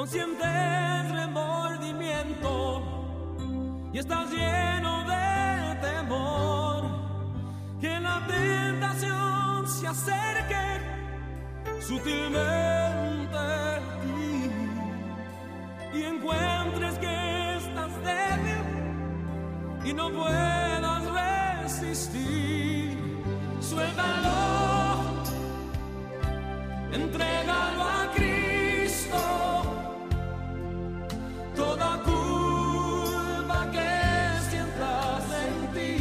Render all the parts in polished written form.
no sientes remordimiento y estás lleno de temor, que la tentación se acerque sutilmente a ti y encuentres que estás débil y no puedas resistir. Suéltalo, entrégalo a Cristo, toda culpa que sientas en ti.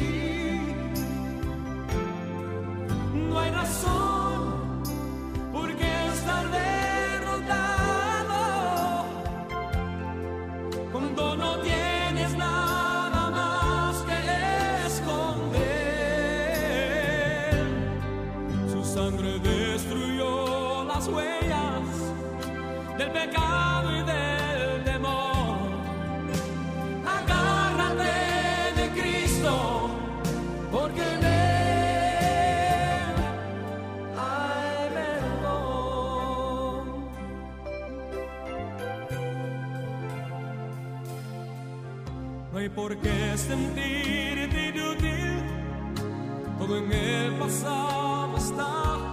No hay razón por qué estar derrotado cuando no tienes nada más que esconder. Su sangre destruyó las huellas del pecado y del temor. Agárrate de Cristo, porque en Él hay perdón. No hay por qué sentirte inútil, todo en el pasado está.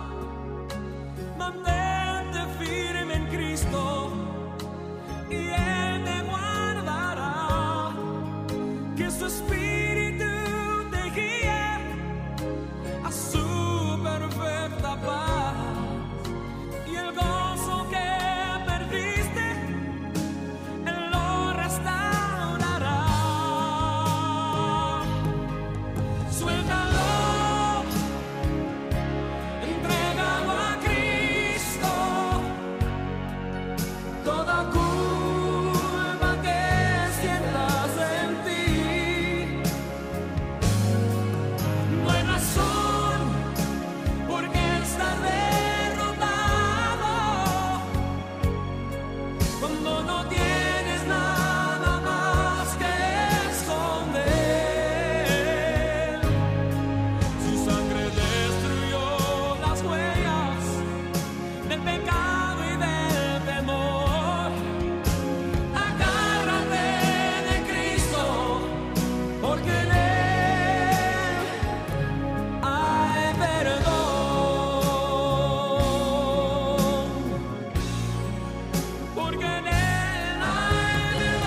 Mantente firme en Cristo y Él te guardará. Que su Espíritu te guíe a su perfecta paz, y el gozo que perdiste Él lo restaurará. Suéltalo, entrégalo a Cristo, toda culpa que sientas en ti. No hay razón por qué estar derrotado cuando no tienes nada más que esconder. Su sangre destruyó las huellas del pecado y del temor. Agárrate de Cristo, porque en Él hay perdón. Porque en Él hay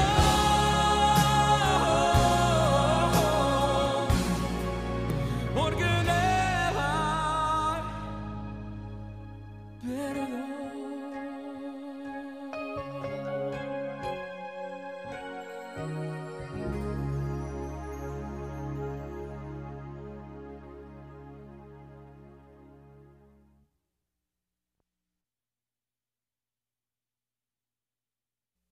perdón. Porque en Él hay perdón.